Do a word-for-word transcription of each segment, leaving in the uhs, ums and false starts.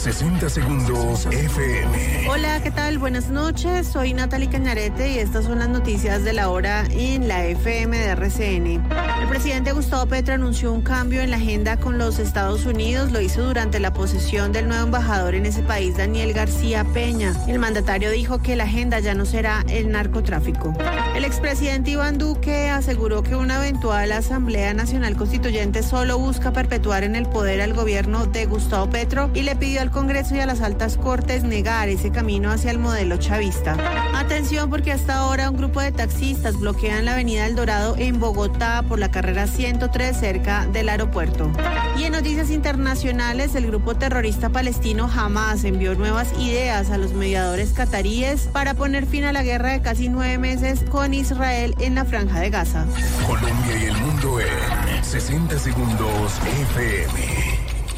sesenta segundos F M. Hola, ¿qué tal? Buenas noches. Soy Natalie Cañarete y estas son las noticias de la hora en la F M de R C N. El presidente Gustavo Petro anunció un cambio en la agenda con los Estados Unidos. Lo hizo durante la posesión del nuevo embajador en ese país, Daniel García Peña. El mandatario dijo que la agenda ya no será el narcotráfico. El expresidente Iván Duque aseguró que una eventual Asamblea Nacional Constituyente solo busca perpetuar en el poder al gobierno de Gustavo Petro y le pidió al Congreso y a las altas cortes negar ese camino hacia el modelo chavista. Atención, porque hasta ahora un grupo de taxistas bloquean la avenida El Dorado en Bogotá por la carrera ciento tres cerca del aeropuerto. Y en noticias internacionales, el grupo terrorista palestino Hamas envió nuevas ideas a los mediadores cataríes para poner fin a la guerra de casi nueve meses con Israel en la Franja de Gaza. Colombia y el mundo en sesenta segundos F M.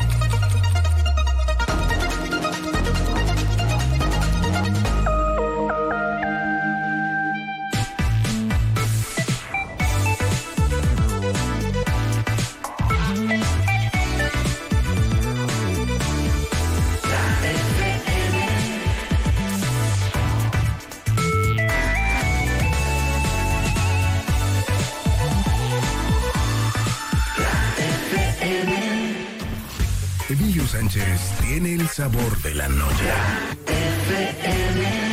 Emilio Sánchez tiene el sabor de la noche. F M.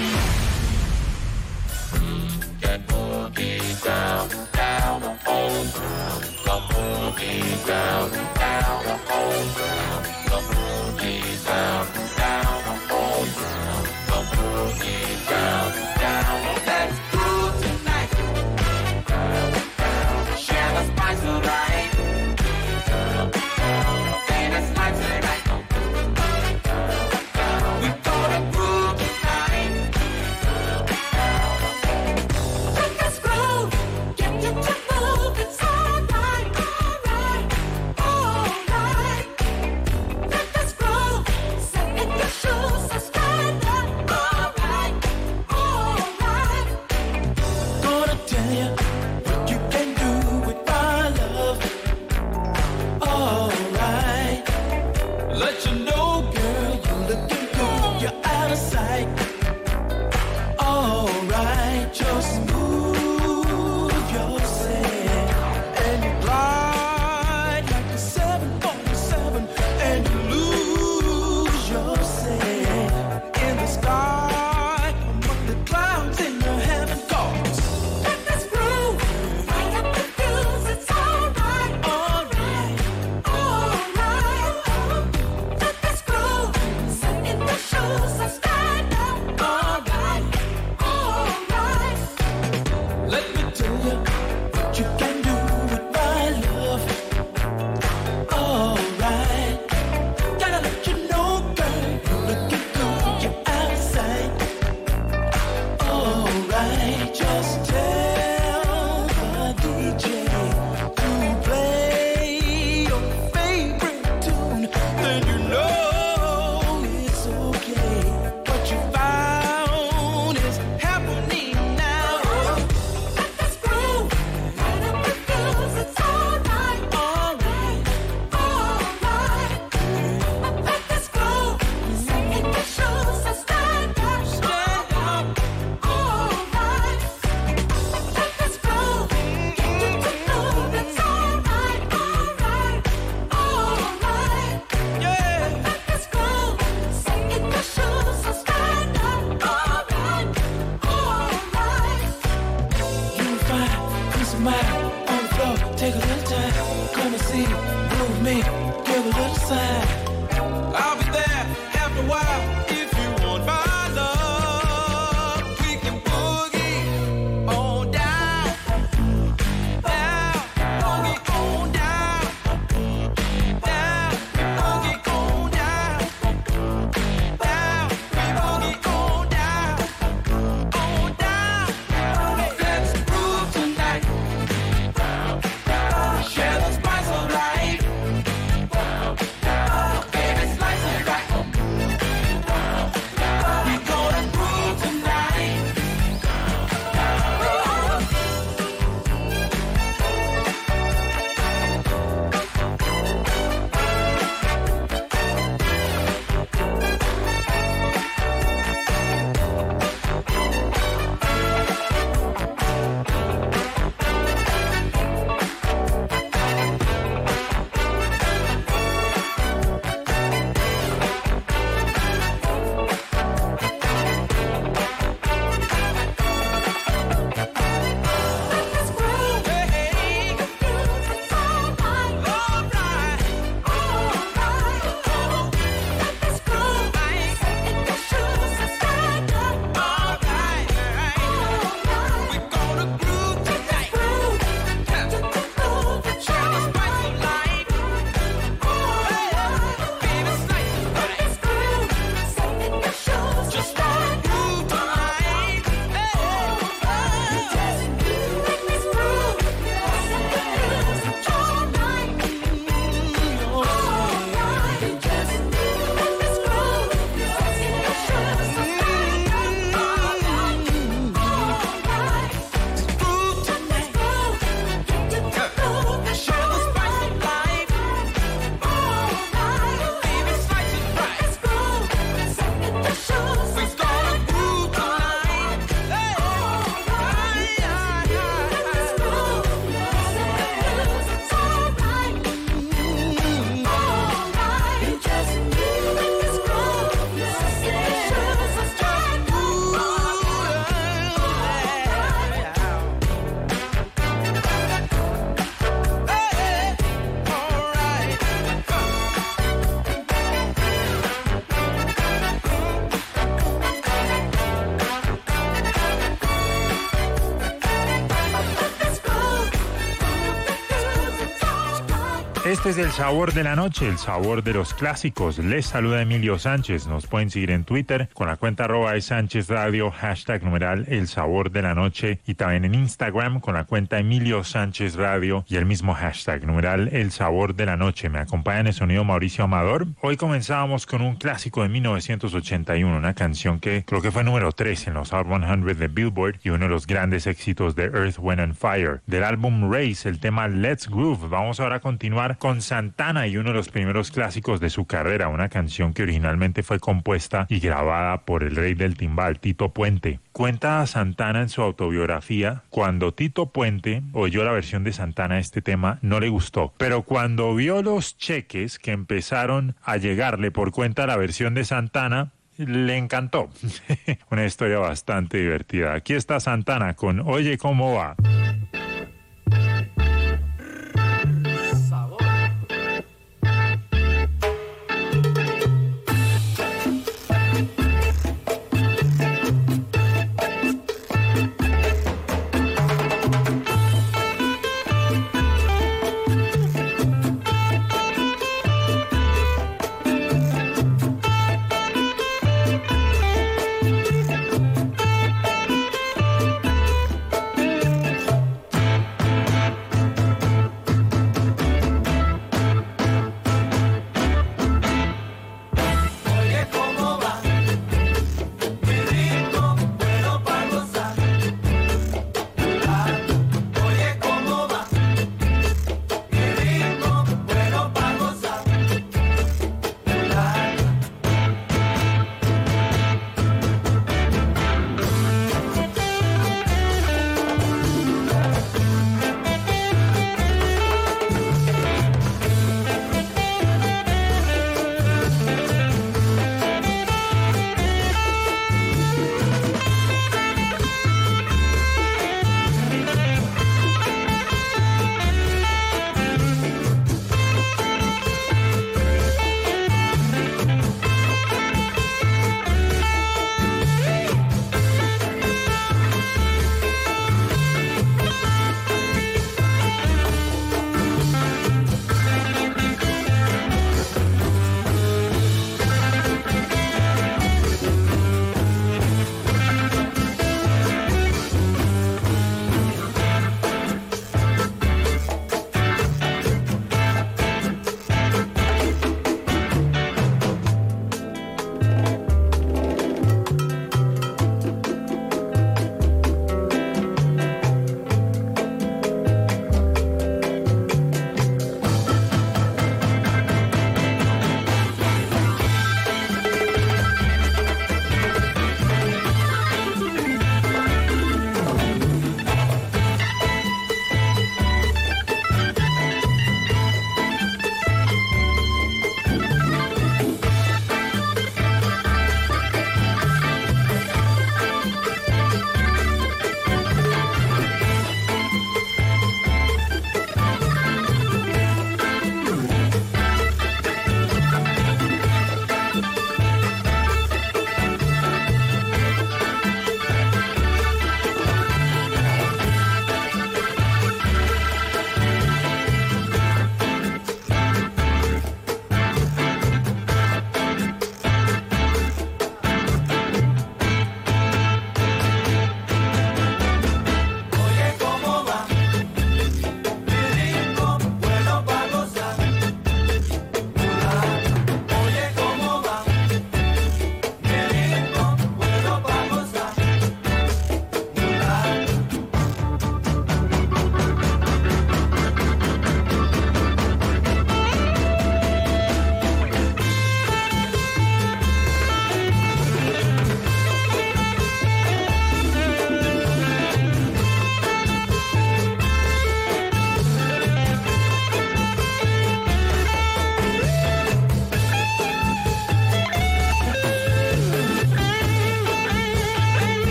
Este es el sabor de la noche, el sabor de los clásicos. Les saluda Emilio Sánchez. Nos pueden seguir en Twitter con la cuenta arroba de Sánchez Radio, hashtag numeral el sabor de la noche, y también en Instagram con la cuenta Emilio Sánchez Radio y el mismo hashtag numeral el sabor de la noche. Me acompaña en el sonido Mauricio Amador. Hoy comenzábamos con un clásico de mil novecientos ochenta y uno, una canción que creo que fue número tres en los Hot cien de Billboard y uno de los grandes éxitos de Earth, Wind and Fire. Del álbum Race, el tema Let's Groove. Vamos ahora a continuar con Santana y uno de los primeros clásicos de su carrera, una canción que originalmente fue compuesta y grabada por el rey del timbal, Tito Puente. Cuenta Santana en su autobiografía: cuando Tito Puente oyó la versión de Santana de este tema, no le gustó, pero cuando vio los cheques que empezaron a llegarle por cuenta de la versión de Santana, le encantó. Una historia bastante divertida. Aquí está Santana con Oye Cómo Va.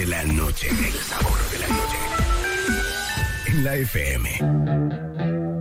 de la noche. El sabor de la noche. En la F M.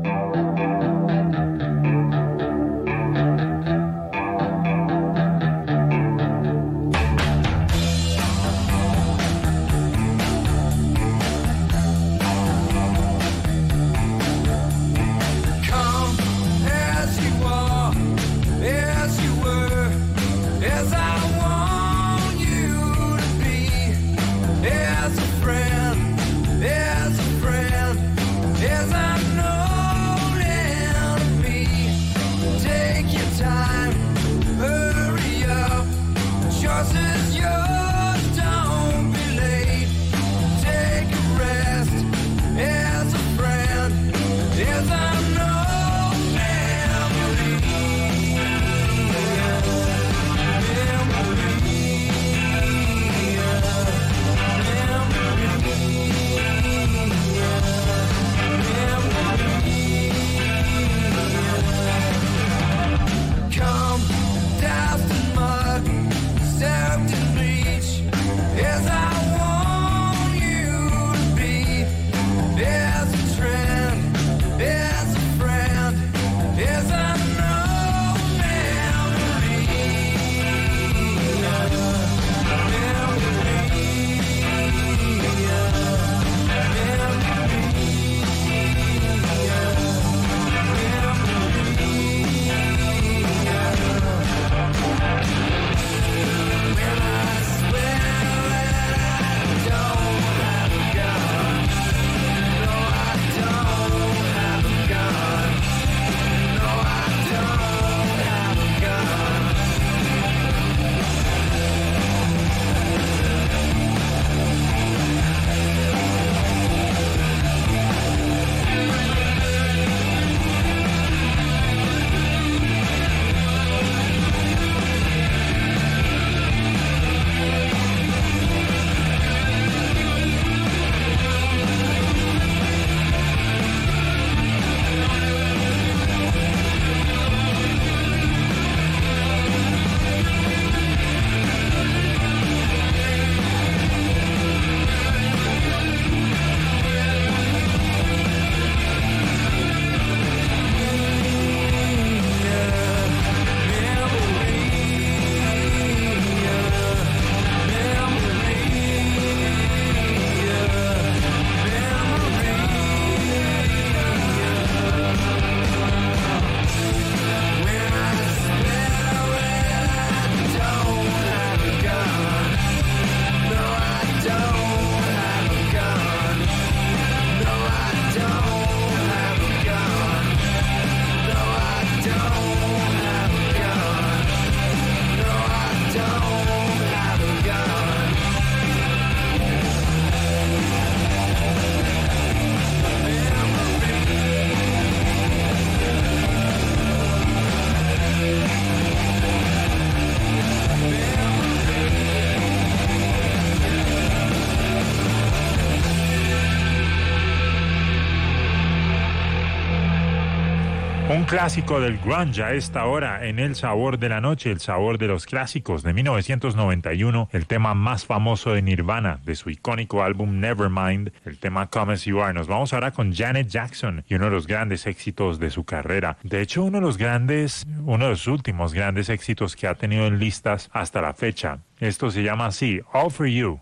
Un clásico del grunge a esta hora en El Sabor de la Noche, el sabor de los clásicos de mil novecientos noventa y uno, el tema más famoso de Nirvana, de su icónico álbum Nevermind, el tema Come As You Are. Nos vamos ahora con Janet Jackson y uno de los grandes éxitos de su carrera. De hecho, uno de los grandes, uno de los últimos grandes éxitos que ha tenido en listas hasta la fecha. Esto se llama así, All For You.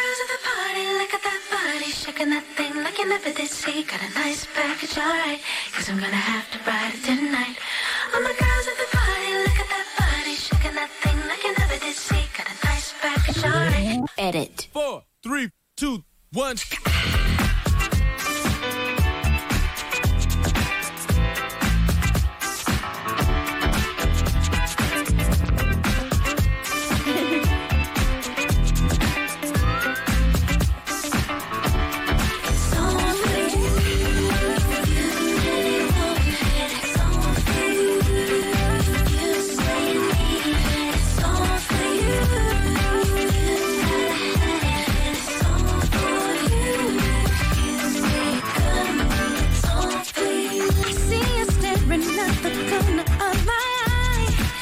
Never did see, got a nice package, alright, cause I'm gonna have to ride it tonight. All my girls at the party, look at that body, shaking that thing like you never did see, got a nice package, alright. Edit. Four, three, two, one.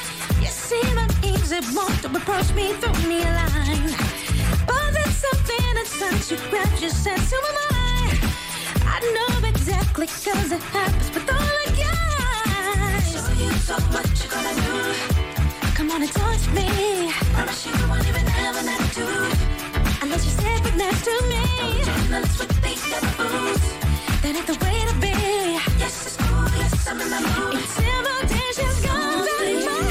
Want to approach me, throw me a line, but there's something once you grab your sense, who am I? I know exactly cause it happens with all the guys. Show you so much you gotta do. Come on and touch me. Promise you won't even have an attitude unless you sit right next to me. Don't join us with these other fools. That ain't the way to be. Yes, it's cool, yes, I'm in the mood. Intimidation's gone very far.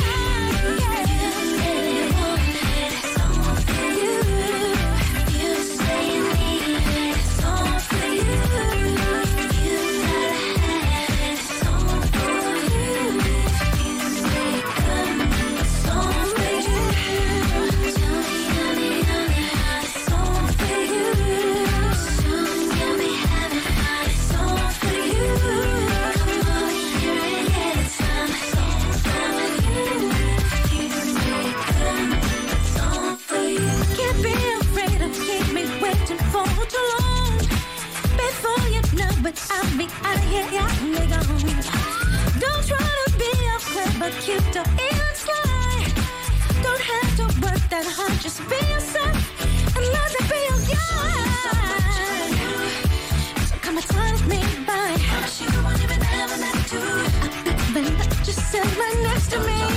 I'll be out of here, yeah, me gone. Don't try to be all clever, cute, or even sly. Don't have to work that hard, just be yourself and let it be your guy. So come and touch me by. Promise you won't even have an attitude. I'll be even let you sit right next to me.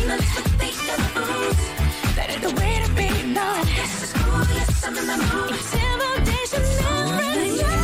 That ain't the way to be, no. Yes, it's cool, yes, I'm in the mood. Intimidation never, yeah.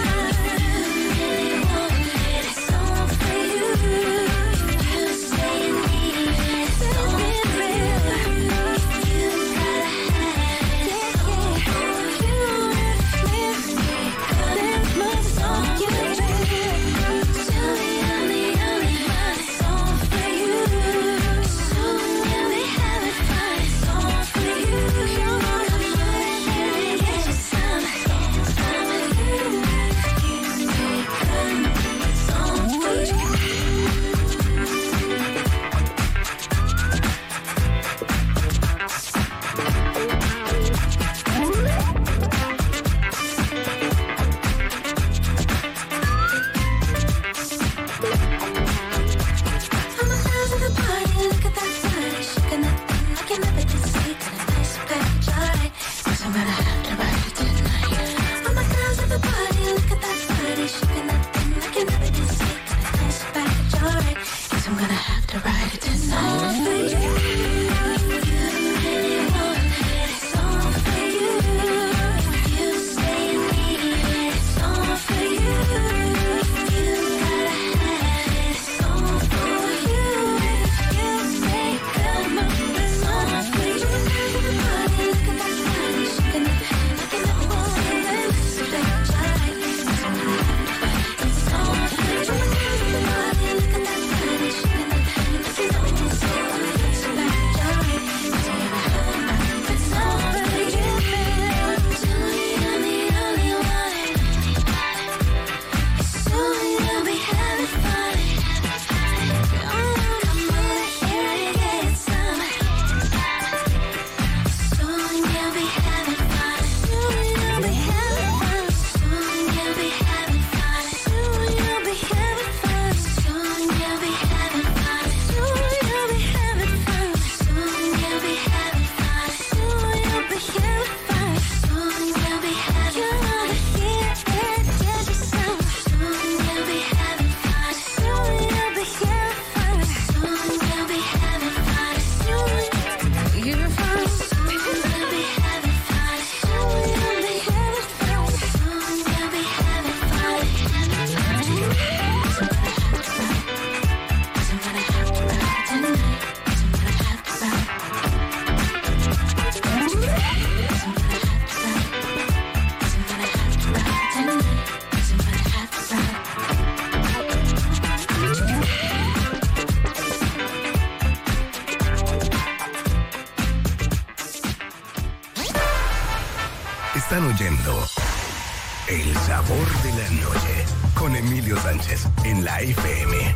Están oyendo El Sabor de la Noche con Emilio Sánchez en la F M.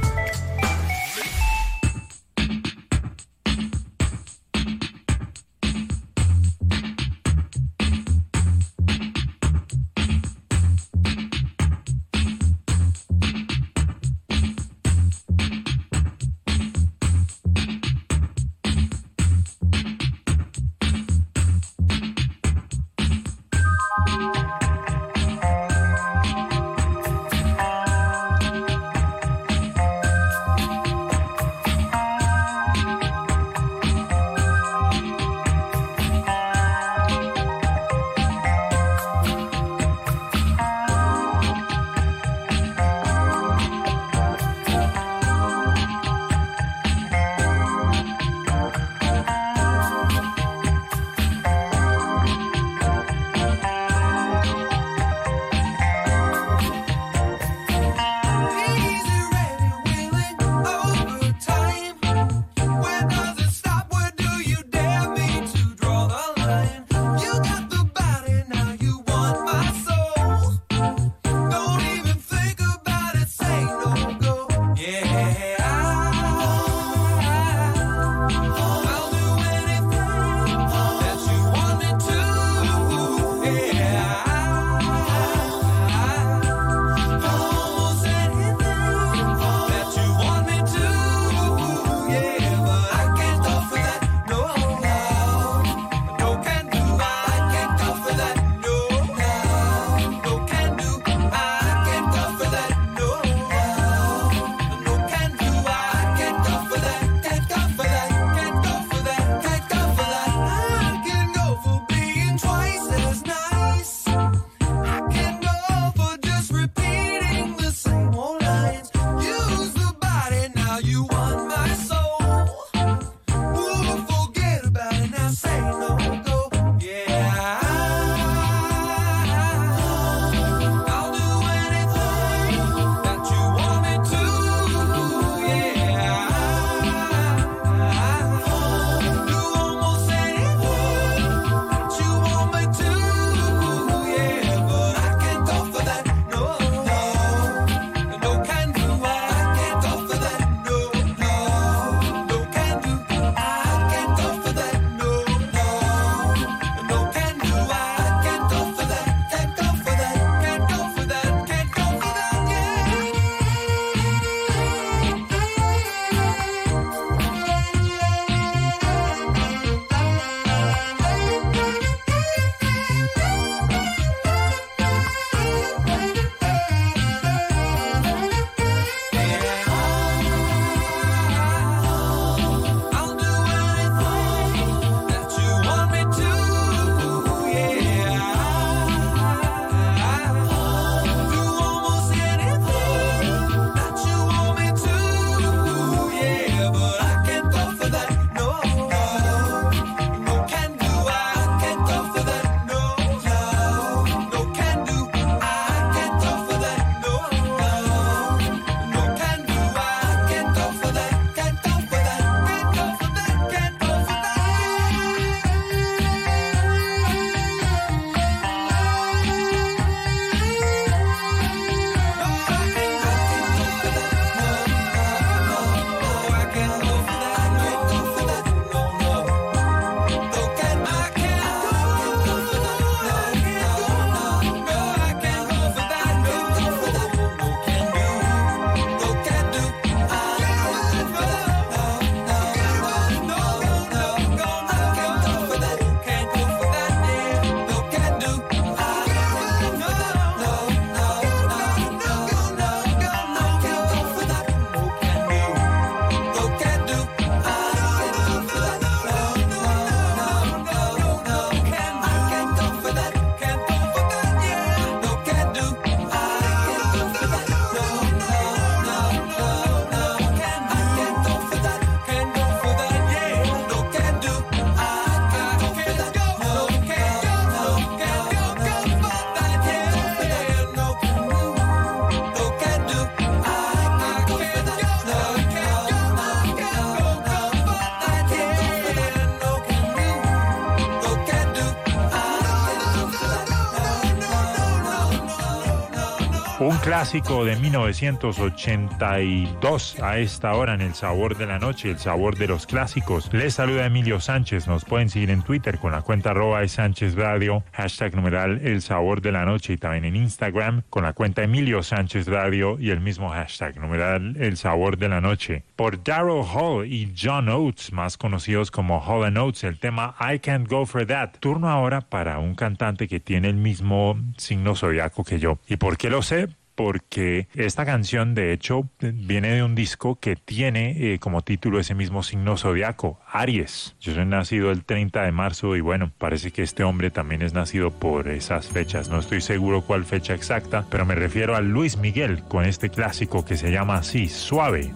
Un clásico de mil novecientos ochenta y dos a esta hora en El Sabor de la Noche, el sabor de los clásicos. Les saluda Emilio Sánchez. Nos pueden seguir en Twitter con la cuenta arroba Sánchez Radio, hashtag numeral El Sabor de la Noche, y también en Instagram con la cuenta Emilio Sánchez Radio y el mismo hashtag numeral El Sabor de la Noche. Por Daryl Hall y John Oates, más conocidos como Hall and Oates, el tema I Can't Go For That. Turno ahora para un cantante que tiene el mismo signo zodiaco que yo. ¿Y por qué lo sé? Porque esta canción, de hecho, viene de un disco que tiene eh, como título ese mismo signo zodiaco, Aries. Yo soy nacido el treinta de marzo y bueno, parece que este hombre también es nacido por esas fechas. No estoy seguro cuál fecha exacta, pero me refiero a Luis Miguel con este clásico que se llama así, Suave.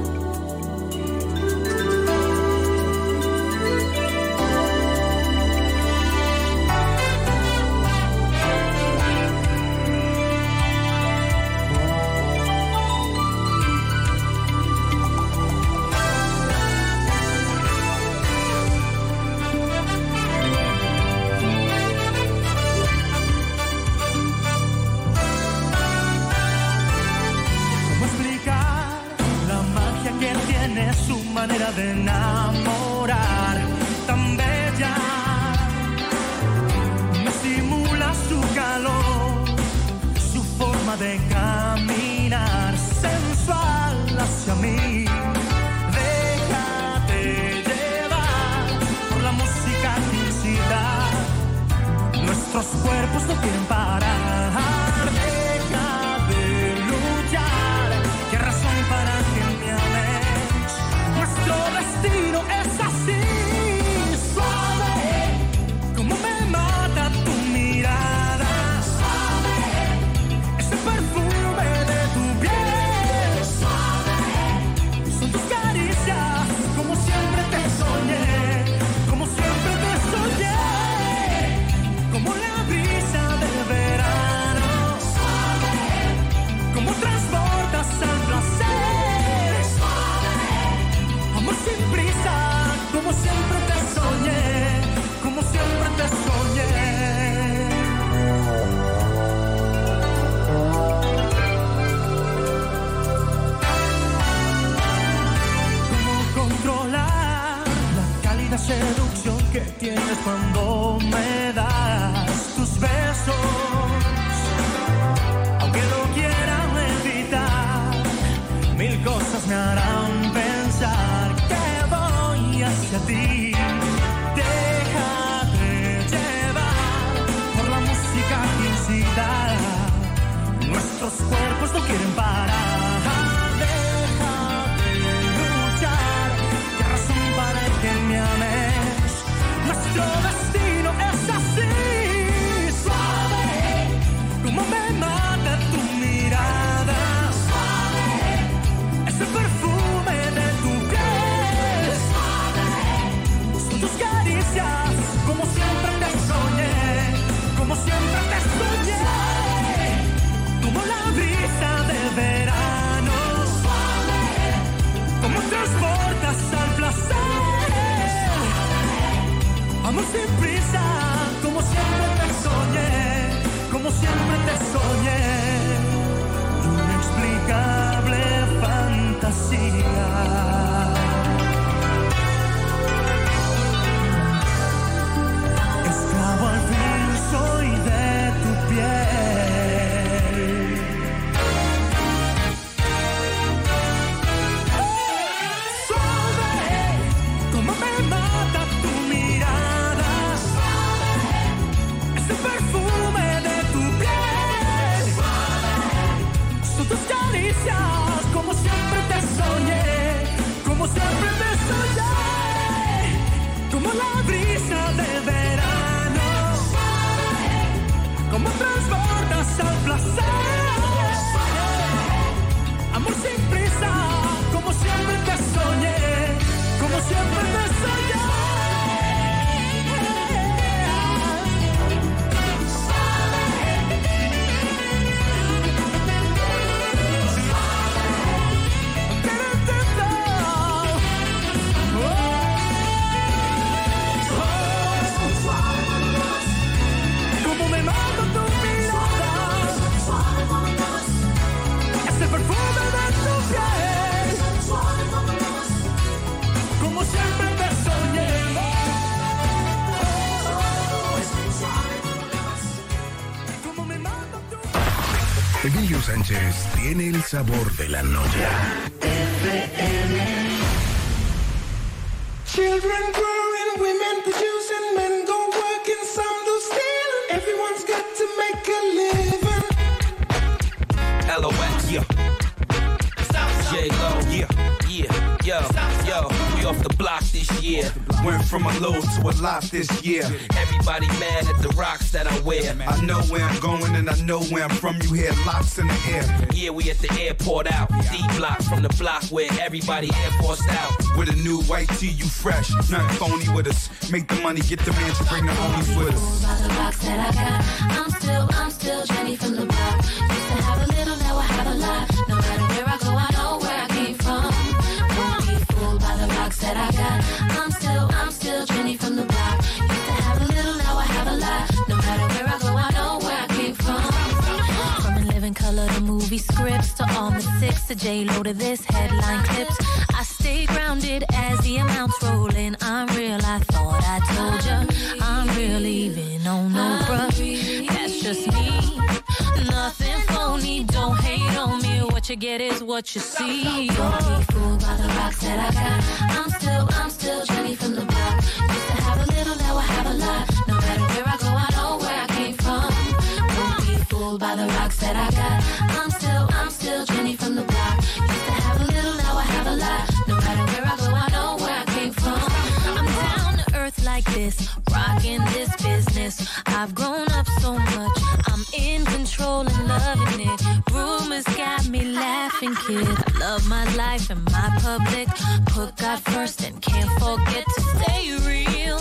De enamorar, tan bella, me estimula su calor, su forma de caminar, sensual hacia mí. Déjate llevar por la música que incita, nuestros cuerpos no quieren parar. Deja de luchar, qué razón para que me ames. Nuestro destino es así, suave, como me mata tu mirada, suave, ese perfume de tu piel, suave, son tus caricias, como siempre te soñé, como siempre te soñé, como la brisa del verano, suave, como transportas al placer. Sin prisa, como siempre te soñé, como siempre te soñé. ¿Cómo controlar la cálida seducción que tienes cuando me das tus besos? Aunque lo quieran evitar, mil cosas me harán pensar hacia ti. Déjate llevar por la música que incita, nuestros cuerpos no quieren parar. Déjate luchar, qué razón para que me ames. Nuestro destino es así, suave, como me mata tu mirada, suave, ese perfume de tu piel. Tus caricias, como siempre te soñé, como siempre te soñé, como la brisa Emilio Sánchez tiene el sabor de la noche. Children growing, women producing, men go working, some do stealing. Everyone's got to make a living. L O X, yeah. J-Lo, yeah, yeah, yo, yo. We off the block this year. Went from a low to a lot this year. Everybody mad at the rocks that I wear. I know where I'm going and I know where I'm from. You hear locks in the air. Yeah, we at the airport out. D-block from the block where everybody Air Forced out. With a new white tee, you fresh. Nothing phony with us. Make the money, get the man to bring the homies with us. By the rocks that I got, I'm still, I'm still Jenny from the block. Used to have a little, now I have a lot. No matter where I go, I know where I came from. Won't be fooled by the rocks that I got. I'm still, I'm still Jenny from the block. Used to have a little, now I have a lot. No matter where I go, I know where I came from. From In Living Color to movie scripts to all the six to J-Lo to this headline clips. I stay grounded as the amounts roll in. I'm real, I thought I told ya. I'm real, even on no bruh. That's just me. Nothing phony, don't hate on me. What you get is what you see. Don't be fooled by the rocks that I got. I'm still, I'm still Jenny from the block. Used to have a little, now I have a lot. No matter where I go, I know where I came from. Don't be fooled by the rocks that I got. I'm still, I'm still Jenny from the block. Used to have a little, now I have a lot. No matter where I go, I know where I came from. I'm down to earth like this, rocking this business. I've grown up so much, I'm in control and loving it. Rumors got me laughing, kid. I love my life and my public. Put God first and can't forget to stay real.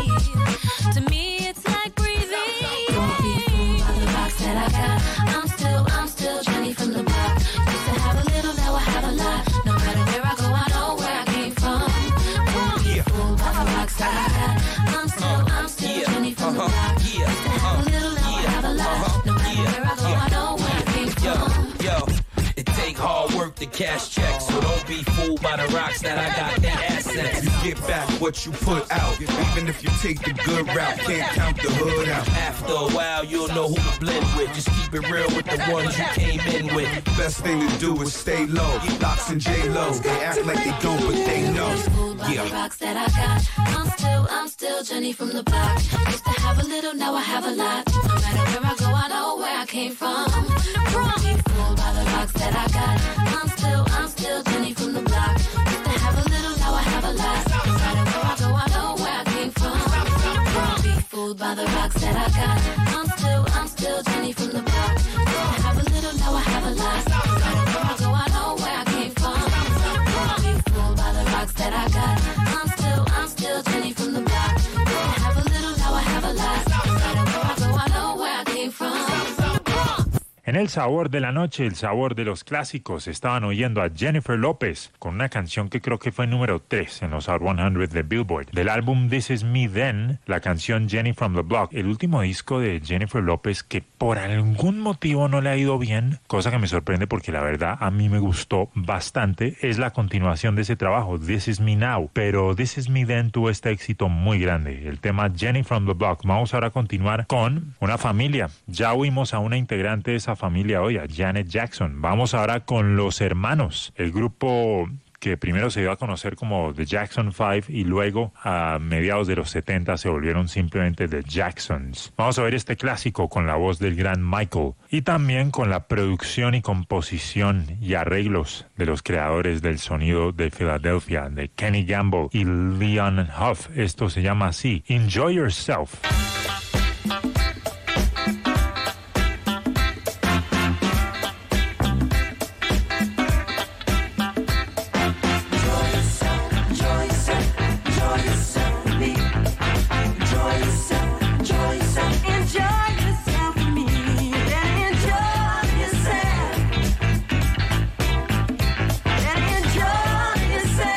To me, it's like breathing. Don't be fooled by the rocks that I got. I'm still, I'm still Jenny from the block. Used to have a little, now I have a lot. No matter where I go, I know where I came from. Don't be fooled by the rocks that I got. I'm still, I'm still Jenny from the block. Used to have a little, now I have a lot. No matter where I go, I know where I came from. Yo, it take hard work to cash checks, so don't be fooled by the rocks that I got. They assets. You get back what you put out. Even if you take the good route, can't count the hood out. After a while, you'll know who to blend with. Just keep it real with the ones you came in with. Best thing to do is stay low. Locks and J-Lo, they act like they don't, but they know. Yeah. The rocks that I got. I'm still, I'm still Jenny from the block. Used to have a little, now I have a lot. No matter where I go, I know where I came from. Don't be fooled by the rocks that I got. I'm still, I'm still Jenny from the block. Used to have a little, now I have a lot. No matter where I go, I know where I came from. Don't be fooled by the rocks that I got. I'm still, I'm still Jenny from the block. Used to have a little, now I have a lot. No matter where I go, I know where I came from. Don't be fooled by the rocks that I got. I'm still, I'm still Jenny from the block. Used to have a little, now I have a lot. No matter where I go, I know where I came from. En el sabor de la noche, el sabor de los clásicos, estaban oyendo a Jennifer López con una canción que creo que fue número tres en los Hot cien de Billboard. Del álbum This Is Me Then, la canción Jenny from the Block, el último disco de Jennifer López que por algún motivo no le ha ido bien, cosa que me sorprende porque la verdad a mí me gustó bastante, es la continuación de ese trabajo, This Is Me Now. Pero This Is Me Then tuvo este éxito muy grande, el tema Jenny from the Block. Vamos ahora a continuar con una familia. Ya oímos a una integrante de esa familia hoy, a Janet Jackson. Vamos ahora con los hermanos, el grupo que primero se dio a conocer como The Jackson Five y luego a mediados de los setenta se volvieron simplemente The Jacksons. Vamos a ver este clásico con la voz del gran Michael y también con la producción y composición y arreglos de los creadores del sonido de Filadelfia, de Kenny Gamble y Leon Huff. Esto se llama así, Enjoy Yourself.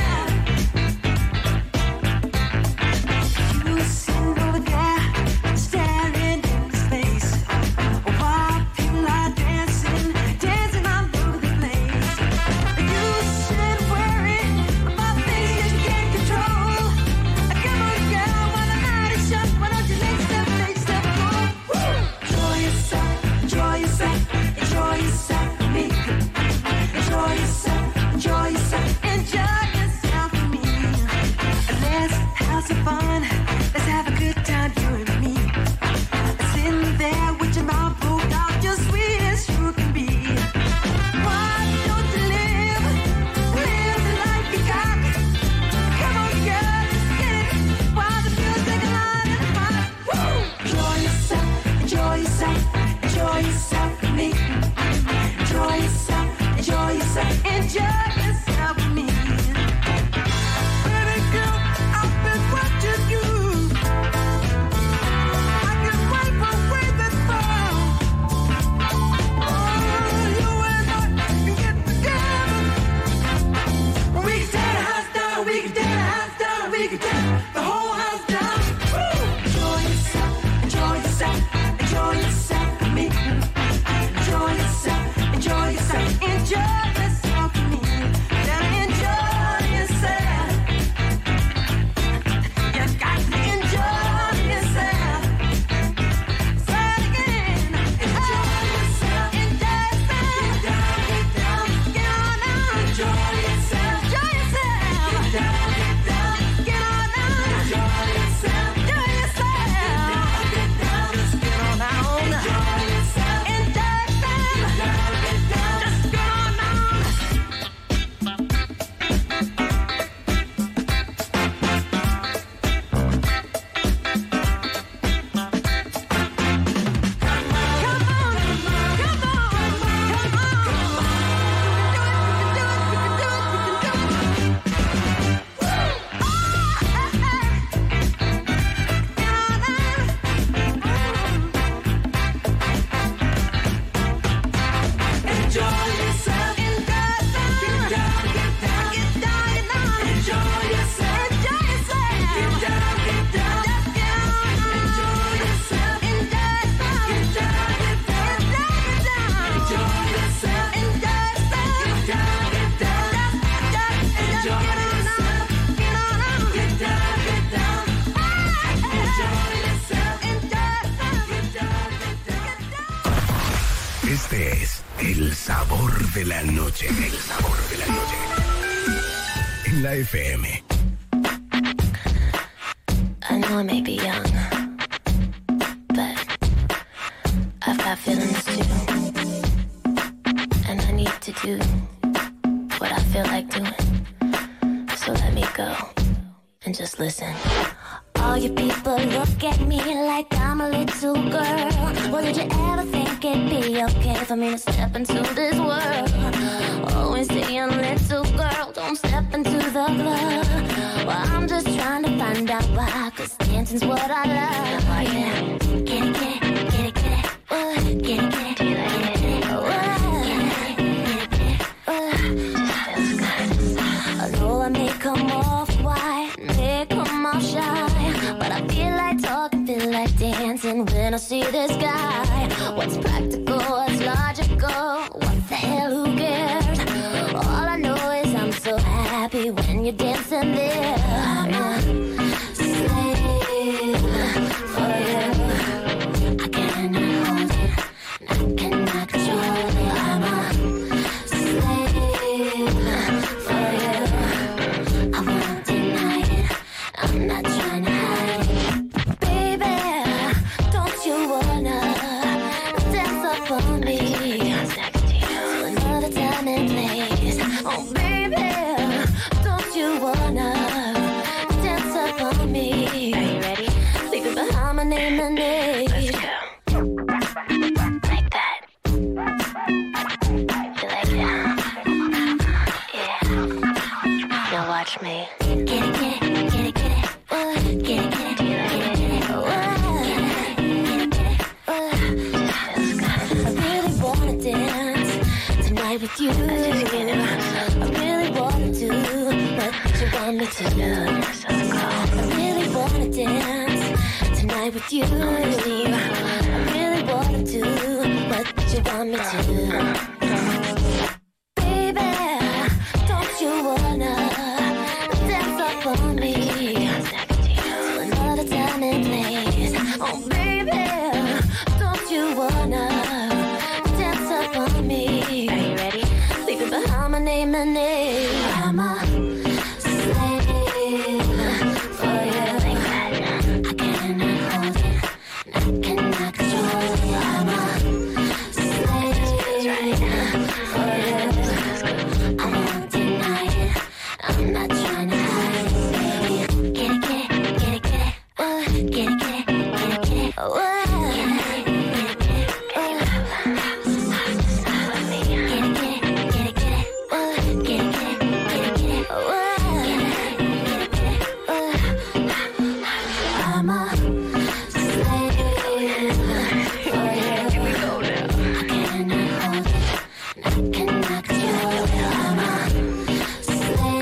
Stay Este es el sabor de la noche. El sabor de la noche. En la F M. I know I may be young, but I've got feelings too. And I need to do what I feel like doing. So let me go and just listen. All you people look at me like I'm a little girl. Well, did you ever think it'd be okay for me to step into this world? Always saying, little girl, don't step into the club. Well, I'm just trying to find out why, cause dancing's what I love. Oh, yeah. Get it, get it, get it, get it. Uh, get it, get it, get it, get it. Uh, get it, get it, get it. Uh, just feels good. I know I may come off quiet, may come off shy, but I feel like talking, feel like dancing when I see this guy. What's practical, what's logical, what the hell, who cares? All I know is I'm so happy when you're dancing there. I'm a slave for you. I cannot hold it, I cannot control it. I'm a slave for you. I won't deny it, I'm not trying to hide it. Baby, don't you wanna dance up on me to another time and place? Oh baby, don't you wanna dance up on me? Are you ready? Leave behind my name and name. Let's go. Like that. You like that? Yeah. Now watch me. Get it, get it, get it, get it. Uh, get it, get it, get it, get it. Uh, get it, get it, get it. Uh, I really wanna dance tonight with you. I really wanna do what you want me to do. I really wanna dance tonight with you. I really wanna do what you want me to do. Baby, don't you wanna dance up on me to another time and place? Oh baby, don't you wanna dance up on me? Are you ready? Leaving behind my name and name. I'm a slave for you. Like that. I cannot hold it, I cannot control it. I'm a slave for you. I won't deny it, I'm not trying to hide it. Baby, get it, get it, get it, get it. Uh, get it, get it, get it, get it. Uh, get it, get it, get it. Uh, get it, get it, get it, get it. Uh, get it, get it, get it, get it. Uh, get it, get it, get it. Uh, I'm a slave for you. Here we go now. I cannot hold it, I cannot control it. I'm a slave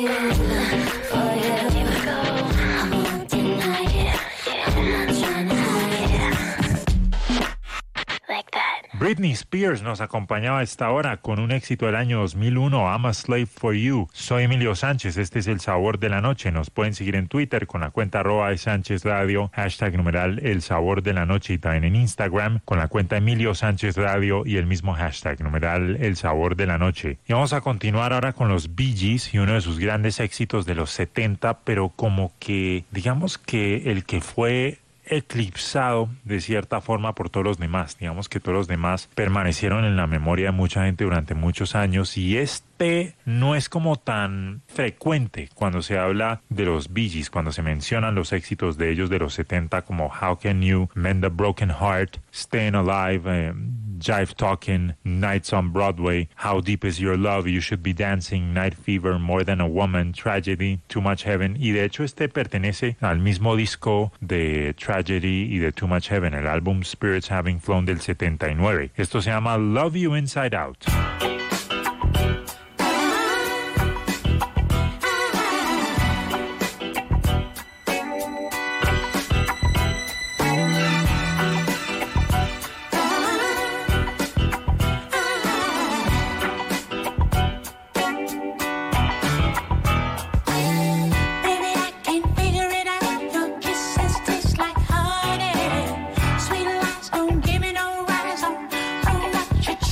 for you. Here we go. I won't deny it, I'm not trying to hide it. Like that. Britney Spears nos acompañaba a esta hora con un éxito del año dos mil uno, I'm a Slave for You. Soy Emilio Sánchez, este es el sabor de la noche. Nos pueden seguir en Twitter con la cuenta arroba de Sánchez Radio, hashtag numeral el sabor de la noche, y también en Instagram con la cuenta Emilio Sánchez Radio y el mismo hashtag numeral el sabor de la noche. Y vamos a continuar ahora con los Bee Gees y uno de sus grandes éxitos de los setenta, pero como que digamos que el que fue eclipsado de cierta forma por todos los demás. Digamos que todos los demás permanecieron en la memoria de mucha gente durante muchos años, y este no es como tan frecuente cuando se habla de los Bee Gees, cuando se mencionan los éxitos de ellos de los setenta como How Can You, Mend a Broken Heart, Staying Alive, eh, Jive Talking, Nights on Broadway, How Deep Is Your Love, You Should Be Dancing, Night Fever, More Than a Woman, Tragedy, Too Much Heaven. Y de hecho este pertenece al mismo disco de Tragedy y de Too Much Heaven, el álbum Spirits Having Flown del setenta y nueve. Esto se llama Love You Inside Out. Sweet lies don't give me no rise. Oh, what you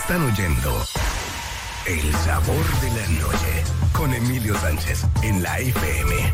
Están oyendo El Sabor de la Noche con Emilio Sánchez en la F M.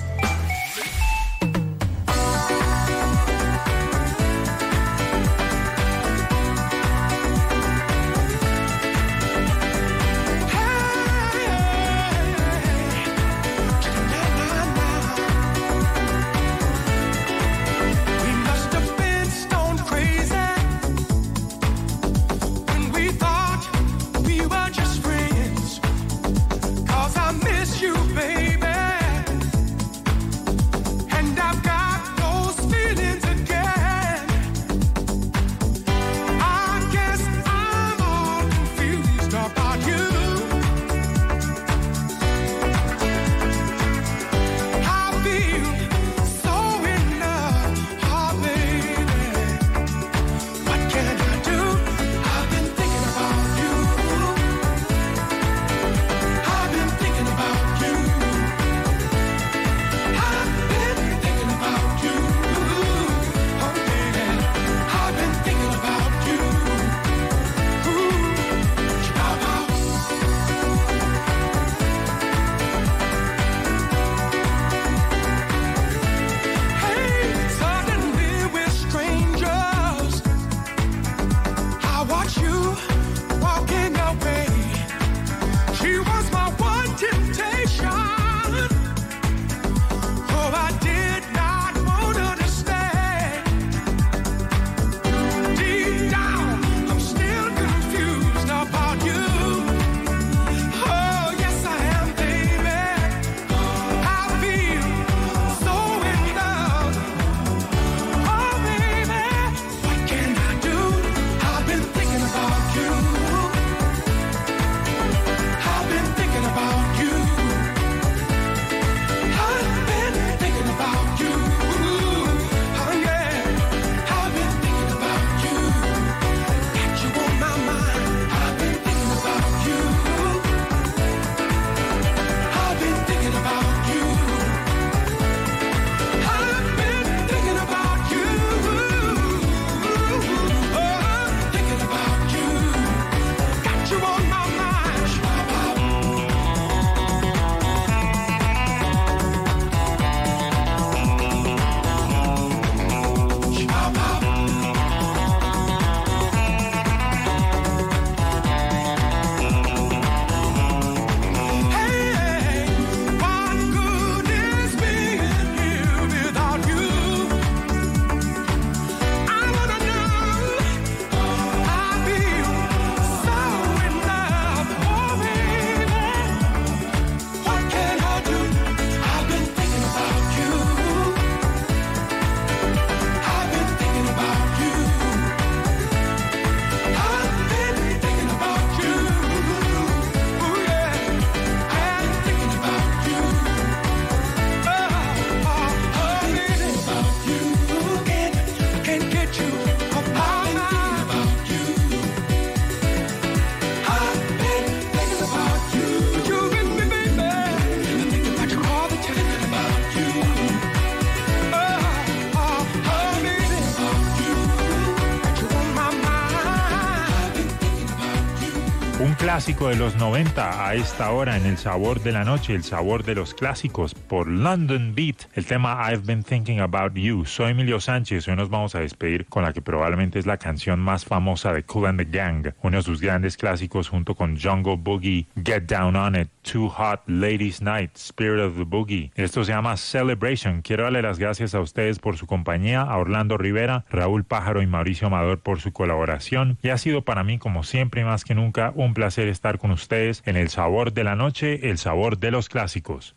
Clásico de los noventa a esta hora en El Sabor de la Noche, el sabor de los clásicos por London Beat, el tema I've Been Thinking About You. Soy Emilio Sánchez, hoy nos vamos a despedir con la que probablemente es la canción más famosa de Kool and the Gang, uno de sus grandes clásicos junto con Jungle Boogie, Get Down on It, Too Hot, Ladies Night, Spirit of the Boogie. Esto se llama Celebration. Quiero darle las gracias a ustedes por su compañía, a Orlando Rivera, Raúl Pájaro y Mauricio Amador por su colaboración, y ha sido para mí como siempre y más que nunca un placer estar con ustedes en El Sabor de la Noche, el sabor de los clásicos.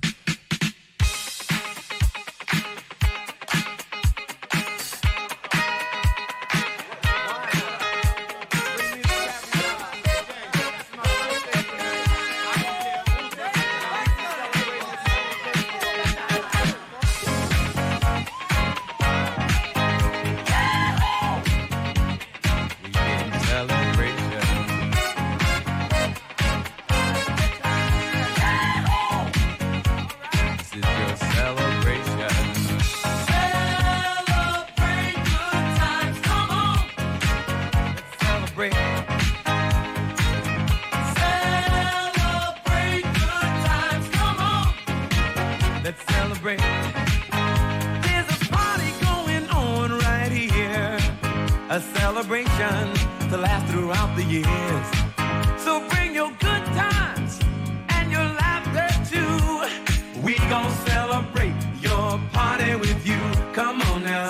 a celebration to last throughout the years. So bring your good times and your laughter too. We gon' celebrate your party with you. Come on now.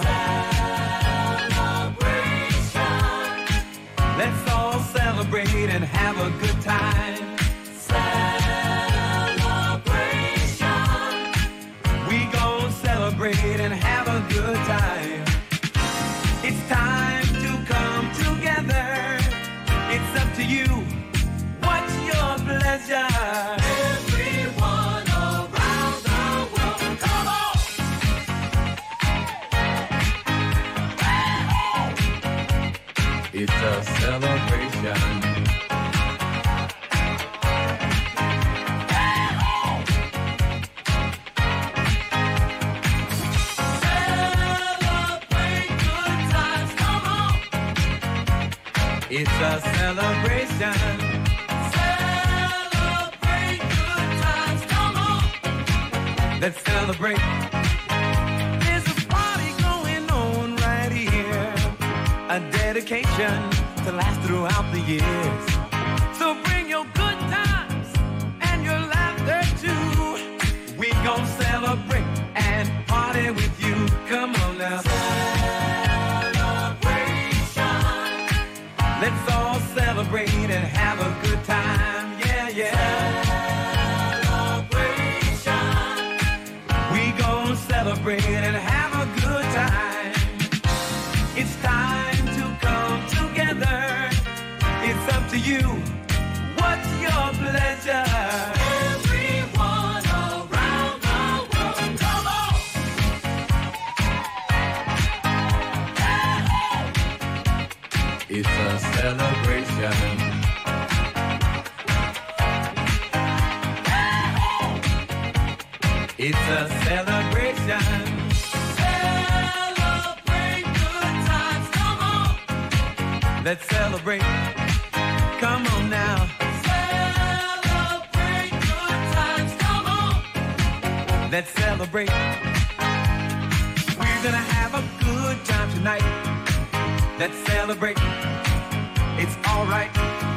Celebration. Let's all celebrate and have a good time. Celebration. We gon' celebrate and have a good time. It's time to come together. It's up to you. What's your pleasure? Everyone around the world, come on! It's a celebration. It's a celebration. Celebrate good times, come on. Let's celebrate. There's a party going on right here. A dedication to last throughout the years. So bring your good times and your laughter too. We gon' celebrate and party with you. Come on now. Let's all celebrate and have a good time, yeah, yeah. Celebration. We gon' celebrate and have a good time. It's time to come together. It's up to you. What's your pleasure? Everyone around the world, come on. It's a celebration. It's a celebration. Celebrate good times, come on. Let's celebrate. Come on now. Celebrate good times, come on. Let's celebrate. We're gonna have a good time tonight. Let's celebrate. It's all right.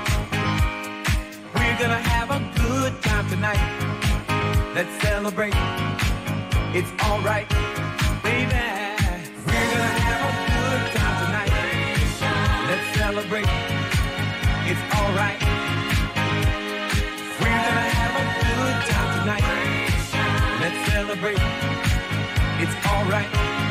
We're gonna have a good time tonight. Let's celebrate. It's all right, baby. We're gonna have a good time tonight. Let's celebrate. It's all right. We're gonna have a good time tonight. Let's celebrate. It's all right.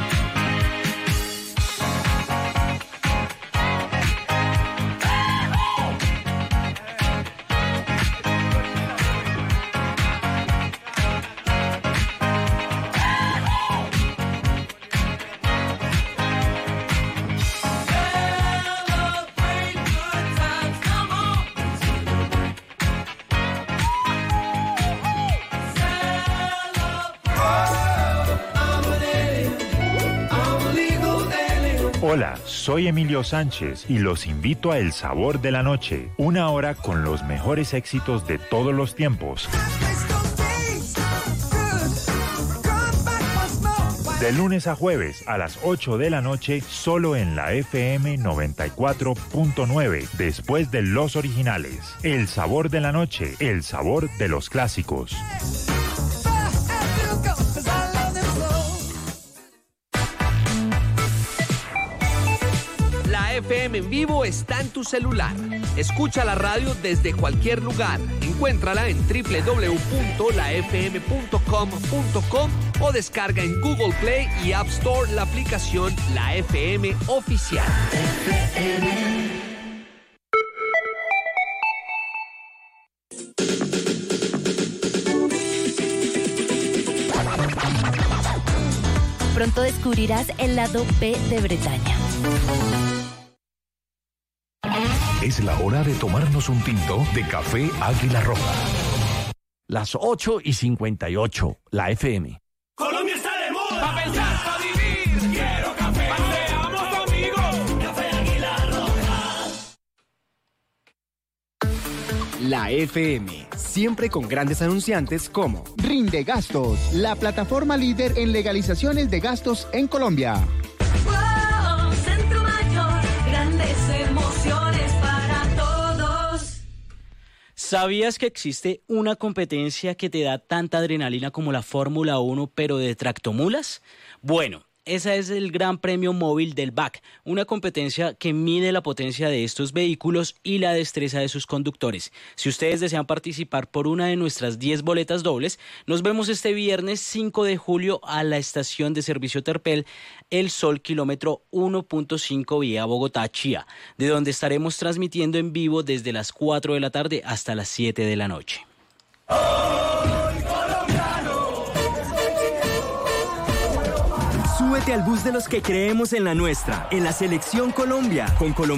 Hola, soy Emilio Sánchez y los invito a El Sabor de la Noche, una hora con los mejores éxitos de todos los tiempos. De lunes a jueves a las ocho de la noche, solo en la F M noventa y cuatro punto nueve, después de los originales. El Sabor de la Noche, el sabor de los clásicos. F M en vivo está en tu celular. Escucha la radio desde cualquier lugar. Encuéntrala en doble u doble u doble u punto la f m punto com punto com o descarga en Google Play y App Store la aplicación La F M Oficial. Pronto descubrirás el lado B de Bretaña. Es la hora de tomarnos un tinto de café Águila Roja. Las ocho y cincuenta y ocho, la F M. Colombia está de moda. Pa' pensar, pa' vivir. Quiero café. Paseamos conmigo. Café Águila Roja. La F M, siempre con grandes anunciantes como Rinde Gastos, la plataforma líder en legalizaciones de gastos en Colombia. Wow, Centro Mayor, ¿Sabías que existe una competencia que te da tanta adrenalina como la Fórmula uno, pero de tractomulas? Bueno, ese es el Gran Premio Móvil del B A C, una competencia que mide la potencia de estos vehículos y la destreza de sus conductores. Si ustedes desean participar por una de nuestras diez boletas dobles, nos vemos este viernes cinco de julio a la estación de servicio Terpel El Sol, kilómetro uno punto cinco vía Bogotá-Chía, de donde estaremos transmitiendo en vivo desde las cuatro de la tarde hasta las siete de la noche. Súbete al bus de los que creemos en la nuestra, en la Selección Colombia, con Colombia.